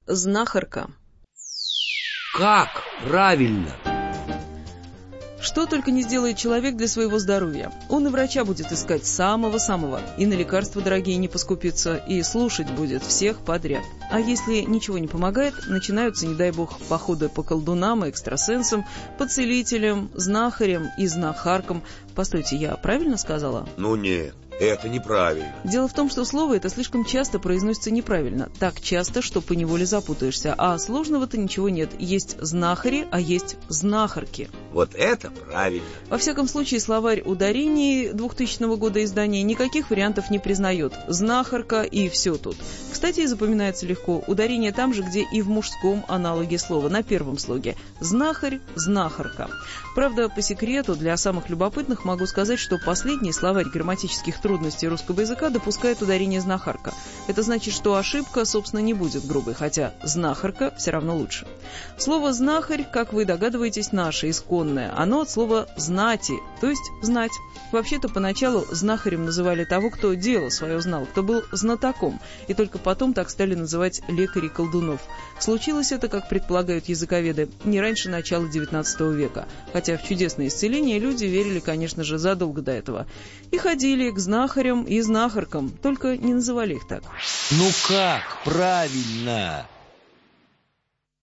Знахарка. Как правильно? Что только не сделает человек для своего здоровья. Он и врача будет искать самого-самого, и на лекарства дорогие не поскупится, и слушать будет всех подряд. А если ничего не помогает, начинаются, не дай бог, походы по колдунам и экстрасенсам, по целителям, знахарям и знахаркам. Постойте, я правильно сказала? Ну нет. Это неправильно. Дело в том, что слово это слишком часто произносится неправильно. Так часто, что поневоле запутаешься. А сложного-то ничего нет. Есть знахари, а есть знахарки. Вот это правильно. Во всяком случае, словарь ударений 2000 года издания никаких вариантов не признает. Знахарка и все тут. Кстати, запоминается легко. Ударение там же, где и в мужском аналоге слова, на первом слоге. Знахарь, знахарка. Правда, по секрету, для самых любопытных могу сказать, что последний словарь грамматических трудностей русского языка допускает ударение знахарка. Это значит, что ошибка, собственно, не будет грубой, хотя знахарка все равно лучше. Слово «знахарь», как вы догадываетесь, наше, исконное. Оно от слова «знати», то есть «знать». Вообще-то поначалу знахарем называли того, кто дело свое знал, кто был знатоком, и только потом так стали называть лекарей-колдунов. Случилось это, как предполагают языковеды, не раньше начала XIX века, хотя в чудесное исцеление люди верили, конечно же, задолго до этого. И ходили к знахарям и знахаркам, только не называли их так. Ну как правильно?